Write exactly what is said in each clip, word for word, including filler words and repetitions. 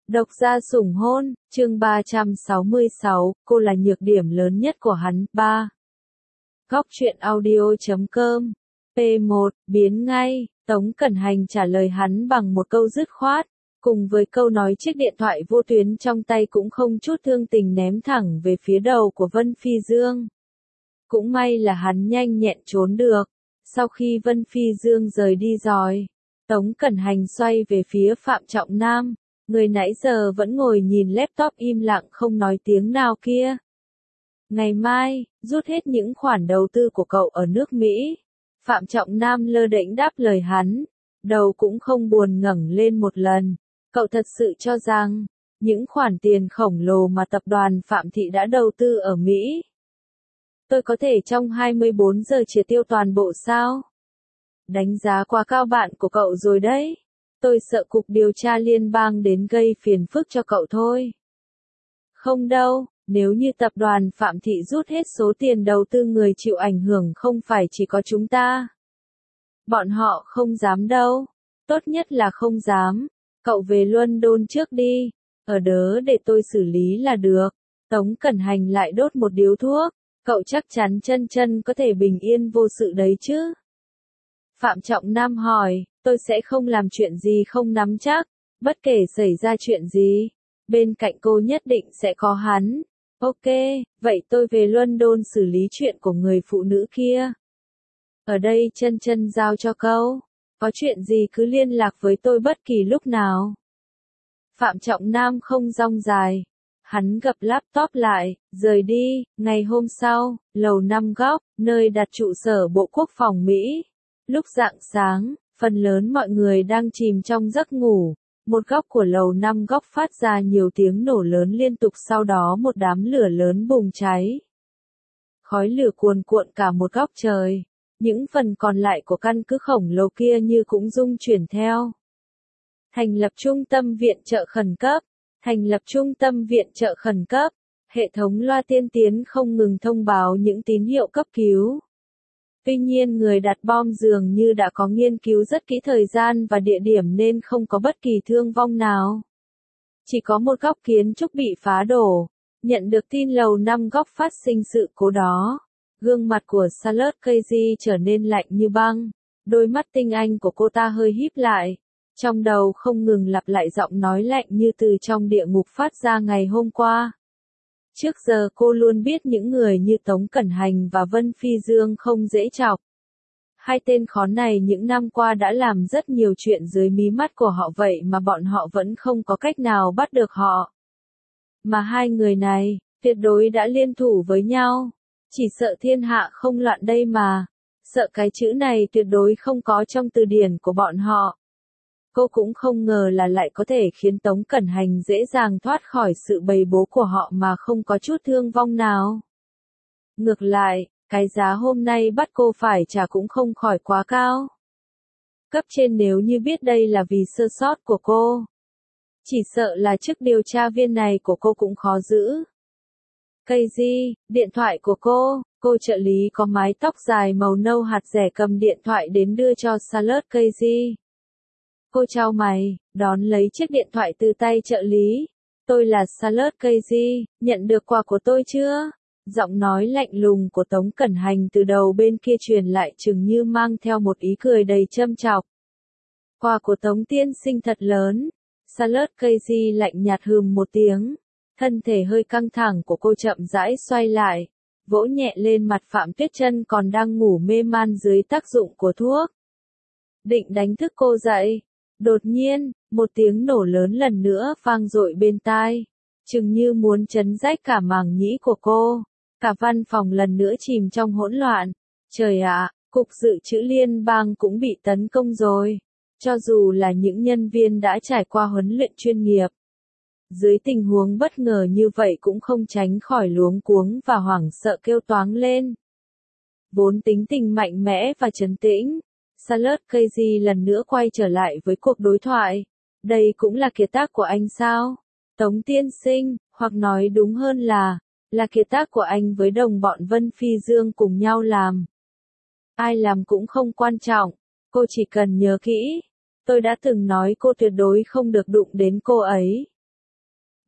Độc gia sủng hôn, chương ba trăm sáu mươi sáu, cô là nhược điểm lớn nhất của hắn. ba. Góc truyện audio chấm com. P một, biến ngay, Tống Cẩn Hành trả lời hắn bằng một câu dứt khoát, cùng với câu nói chiếc điện thoại vô tuyến trong tay cũng không chút thương tình ném thẳng về phía đầu của Vân Phi Dương. Cũng may là hắn nhanh nhẹn trốn được. Sau khi Vân Phi Dương rời đi rồi, Tống Cẩn Hành xoay về phía Phạm Trọng Nam, người nãy giờ vẫn ngồi nhìn laptop im lặng không nói tiếng nào kia. Ngày mai, rút hết những khoản đầu tư của cậu ở nước Mỹ. Phạm Trọng Nam lơ đễnh đáp lời hắn, đầu cũng không buồn ngẩng lên một lần. Cậu thật sự cho rằng, những khoản tiền khổng lồ mà tập đoàn Phạm Thị đã đầu tư ở Mỹ, tôi có thể trong hai mươi bốn giờ triệt tiêu toàn bộ sao? Đánh giá quá cao bạn của cậu rồi đấy. Tôi sợ cục điều tra liên bang đến gây phiền phức cho cậu thôi. Không đâu, nếu như tập đoàn Phạm Thị rút hết số tiền đầu tư, người chịu ảnh hưởng không phải chỉ có chúng ta. Bọn họ không dám đâu. Tốt nhất là không dám. Cậu về London trước đi. Ở đó để tôi xử lý là được. Tống Cẩn Hành lại đốt một điếu thuốc. Cậu chắc chắn chân chân có thể bình yên vô sự đấy chứ? Phạm Trọng Nam hỏi, tôi sẽ không làm chuyện gì không nắm chắc, bất kể xảy ra chuyện gì, bên cạnh cô nhất định sẽ có hắn. Ok, vậy tôi về London xử lý chuyện của người phụ nữ kia. Ở đây chân chân giao cho câu, có chuyện gì cứ liên lạc với tôi bất kỳ lúc nào. Phạm Trọng Nam không rong dài. Hắn gập laptop lại, rời đi. Ngày hôm sau, lầu năm góc, nơi đặt trụ sở Bộ Quốc phòng Mỹ. Lúc rạng sáng, phần lớn mọi người đang chìm trong giấc ngủ. Một góc của lầu năm góc phát ra nhiều tiếng nổ lớn liên tục, sau đó một đám lửa lớn bùng cháy. Khói lửa cuồn cuộn cả một góc trời. Những phần còn lại của căn cứ khổng lồ kia như cũng rung chuyển theo. Thành lập trung tâm viện trợ khẩn cấp. Thành lập trung tâm viện trợ khẩn cấp. Hệ thống loa tiên tiến không ngừng thông báo những tín hiệu cấp cứu. Tuy nhiên người đặt bom dường như đã có nghiên cứu rất kỹ thời gian và địa điểm nên không có bất kỳ thương vong nào. Chỉ có một góc kiến trúc bị phá đổ. Nhận được tin lầu năm góc phát sinh sự cố đó. Gương mặt của Charlotte Casey trở nên lạnh như băng. Đôi mắt tinh anh của cô ta hơi híp lại. Trong đầu không ngừng lặp lại giọng nói lạnh như từ trong địa ngục phát ra ngày hôm qua. Trước giờ cô luôn biết những người như Tống Cẩn Hành và Vân Phi Dương không dễ chọc. Hai tên khốn này những năm qua đã làm rất nhiều chuyện dưới mí mắt của họ, vậy mà bọn họ vẫn không có cách nào bắt được họ. Mà hai người này, tuyệt đối đã liên thủ với nhau. Chỉ sợ thiên hạ không loạn đây mà. Sợ cái chữ này tuyệt đối không có trong từ điển của bọn họ. Cô cũng không ngờ là lại có thể khiến Tống Cẩn Hành dễ dàng thoát khỏi sự bầy bố của họ mà không có chút thương vong nào. Ngược lại, cái giá hôm nay bắt cô phải trả cũng không khỏi quá cao. Cấp trên nếu như biết đây là vì sơ sót của cô, chỉ sợ là chức điều tra viên này của cô cũng khó giữ. Casey, điện thoại của cô. Cô trợ lý có mái tóc dài màu nâu hạt rẻ cầm điện thoại đến đưa cho Charlotte Casey. Cô chau mày, đón lấy chiếc điện thoại từ tay trợ lý. Tôi là Charlotte Casey, nhận được quà của tôi chưa? Giọng nói lạnh lùng của Tống Cẩn Hành từ đầu bên kia truyền lại, chừng như mang theo một ý cười đầy châm chọc. Quà của Tống tiên sinh thật lớn. Charlotte Casey lạnh nhạt hừm một tiếng. Thân thể hơi căng thẳng của cô chậm rãi xoay lại, vỗ nhẹ lên mặt Phạm Tuyết Chân còn đang ngủ mê man dưới tác dụng của thuốc. Định đánh thức cô dậy. Đột nhiên, một tiếng nổ lớn lần nữa vang dội bên tai, chừng như muốn chấn rách cả màng nhĩ của cô. Cả văn phòng lần nữa chìm trong hỗn loạn. Trời ạ, cục dự trữ liên bang cũng bị tấn công rồi. Cho dù là những nhân viên đã trải qua huấn luyện chuyên nghiệp, dưới tình huống bất ngờ như vậy cũng không tránh khỏi luống cuống và hoảng sợ kêu toáng lên. Vốn tính tình mạnh mẽ và trấn tĩnh, Charlotte Casey lần nữa quay trở lại với cuộc đối thoại. Đây cũng là kiệt tác của anh sao? Tống tiên sinh, hoặc nói đúng hơn là, là kiệt tác của anh với đồng bọn Vân Phi Dương cùng nhau làm. Ai làm cũng không quan trọng, cô chỉ cần nhớ kỹ. Tôi đã từng nói cô tuyệt đối không được đụng đến cô ấy.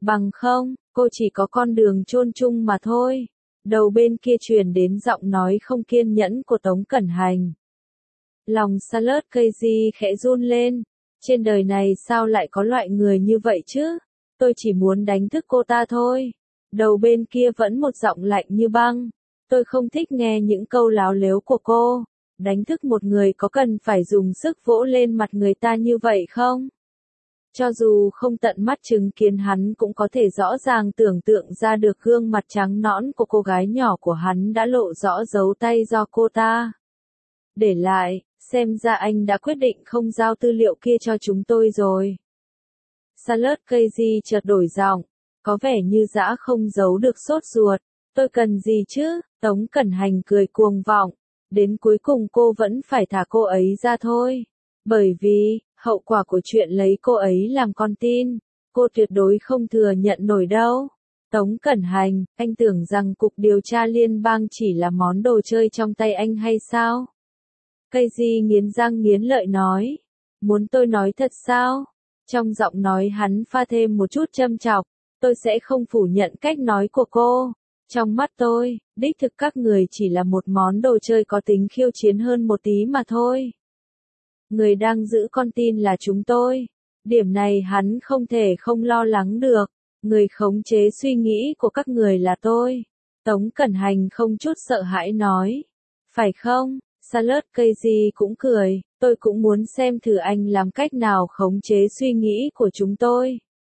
Bằng không, cô chỉ có con đường chôn chung mà thôi. Đầu bên kia truyền đến giọng nói không kiên nhẫn của Tống Cẩn Hành. Lòng Charlotte Casey khẽ run lên. Trên đời này sao lại có loại người như vậy chứ? Tôi chỉ muốn đánh thức cô ta thôi. Đầu bên kia vẫn một giọng lạnh như băng. Tôi không thích nghe những câu láo lếu của cô. Đánh thức một người có cần phải dùng sức vỗ lên mặt người ta như vậy không? Cho dù không tận mắt chứng kiến, hắn cũng có thể rõ ràng tưởng tượng ra được gương mặt trắng nõn của cô gái nhỏ của hắn đã lộ rõ dấu tay do cô ta để lại. Xem ra anh đã quyết định không giao tư liệu kia cho chúng tôi rồi. Charlotte Casey chợt đổi giọng, có vẻ như dã không giấu được sốt ruột. Tôi cần gì chứ? Tống Cẩn Hành cười cuồng vọng. Đến cuối cùng cô vẫn phải thả cô ấy ra thôi. Bởi vì, hậu quả của chuyện lấy cô ấy làm con tin, cô tuyệt đối không thừa nhận nổi đâu. Tống Cẩn Hành, anh tưởng rằng Cục Điều tra Liên bang chỉ là món đồ chơi trong tay anh hay sao? Casey nghiến răng nghiến lợi nói. Muốn tôi nói thật sao? Trong giọng nói hắn pha thêm một chút châm chọc. Tôi sẽ không phủ nhận cách nói của cô. Trong mắt tôi, đích thực các người chỉ là một món đồ chơi có tính khiêu chiến hơn một tí mà thôi. Người đang giữ con tin là chúng tôi. Điểm này hắn không thể không lo lắng được. Người khống chế suy nghĩ của các người là tôi. Tống Cẩn Hành không chút sợ hãi nói. Phải không? Charlotte Casey cũng cười. Tôi cũng muốn xem thử anh làm cách nào khống chế suy nghĩ của chúng tôi.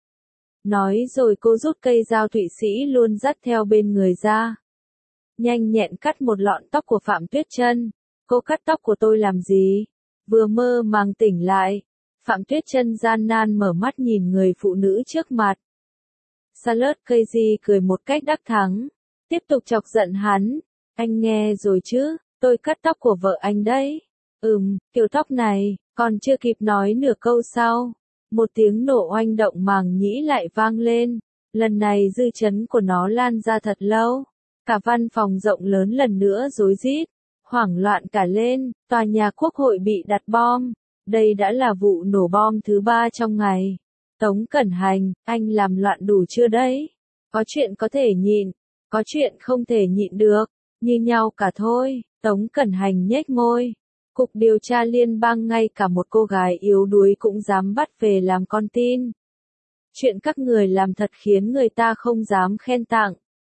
Nói rồi cô rút cây dao Thụy Sĩ luôn dắt theo bên người ra. Nhanh nhẹn cắt một lọn tóc của Phạm Tuyết Chân. Cô cắt tóc của tôi làm gì? Vừa mơ màng tỉnh lại, Phạm Tuyết Chân gian nan mở mắt nhìn người phụ nữ trước mặt. Charlotte Casey cười một cách đắc thắng, tiếp tục chọc giận hắn. Anh nghe rồi chứ, tôi cắt tóc của vợ anh đấy. Ừm, kiểu tóc này, còn chưa kịp nói nửa câu sau. Một tiếng nổ oanh động màng nhĩ lại vang lên. Lần này dư chấn của nó lan ra thật lâu. Cả văn phòng rộng lớn lần nữa rối rít. Hoảng loạn cả lên, tòa nhà quốc hội bị đặt bom. Đây đã là vụ nổ bom thứ ba trong ngày. Tống Cẩn Hành, anh làm loạn đủ chưa đấy? Có chuyện có thể nhịn, có chuyện không thể nhịn được, như nhau cả thôi. Tống Cẩn Hành nhếch môi. Cục Điều tra Liên bang ngay cả một cô gái yếu đuối cũng dám bắt về làm con tin. Chuyện các người làm thật khiến người ta không dám khen tặng.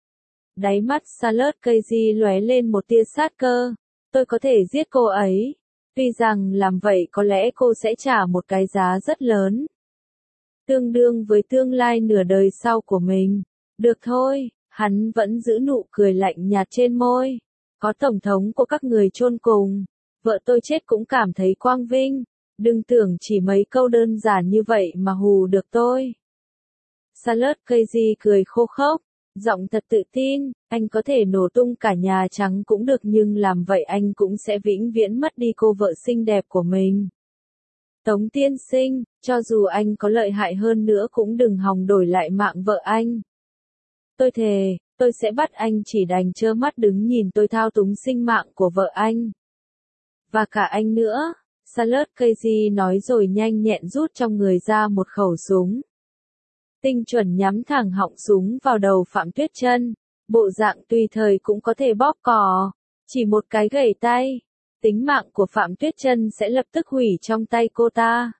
Đáy mắt Charlotte Casey lóe lên một tia sát cơ. Tôi có thể giết cô ấy. Tuy rằng làm vậy có lẽ cô sẽ trả một cái giá rất lớn. Tương đương với tương lai nửa đời sau của mình. Được thôi, hắn vẫn giữ nụ cười lạnh nhạt trên môi. Có tổng thống của các người chôn cùng. Vợ tôi chết cũng cảm thấy quang vinh. Đừng tưởng chỉ mấy câu đơn giản như vậy mà hù được tôi. Charlotte Casey cười khô khốc. Giọng thật tự tin, anh có thể nổ tung cả Nhà Trắng cũng được, nhưng làm vậy anh cũng sẽ vĩnh viễn mất đi cô vợ xinh đẹp của mình. Tống tiên sinh, cho dù anh có lợi hại hơn nữa cũng đừng hòng đổi lại mạng vợ anh. Tôi thề, tôi sẽ bắt anh chỉ đành trơ mắt đứng nhìn tôi thao túng sinh mạng của vợ anh. Và cả anh nữa, Charlotte Casey nói rồi nhanh nhẹn rút trong người ra một khẩu súng. Tinh chuẩn nhắm thẳng họng súng vào đầu Phạm Tuyết Chân. Bộ dạng tùy thời cũng có thể bóp cò. Chỉ một cái gẩy tay, tính mạng của Phạm Tuyết Chân sẽ lập tức hủy trong tay cô ta.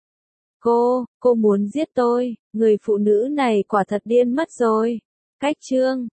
Cô, cô muốn giết tôi, người phụ nữ này quả thật điên mất rồi. Cách chương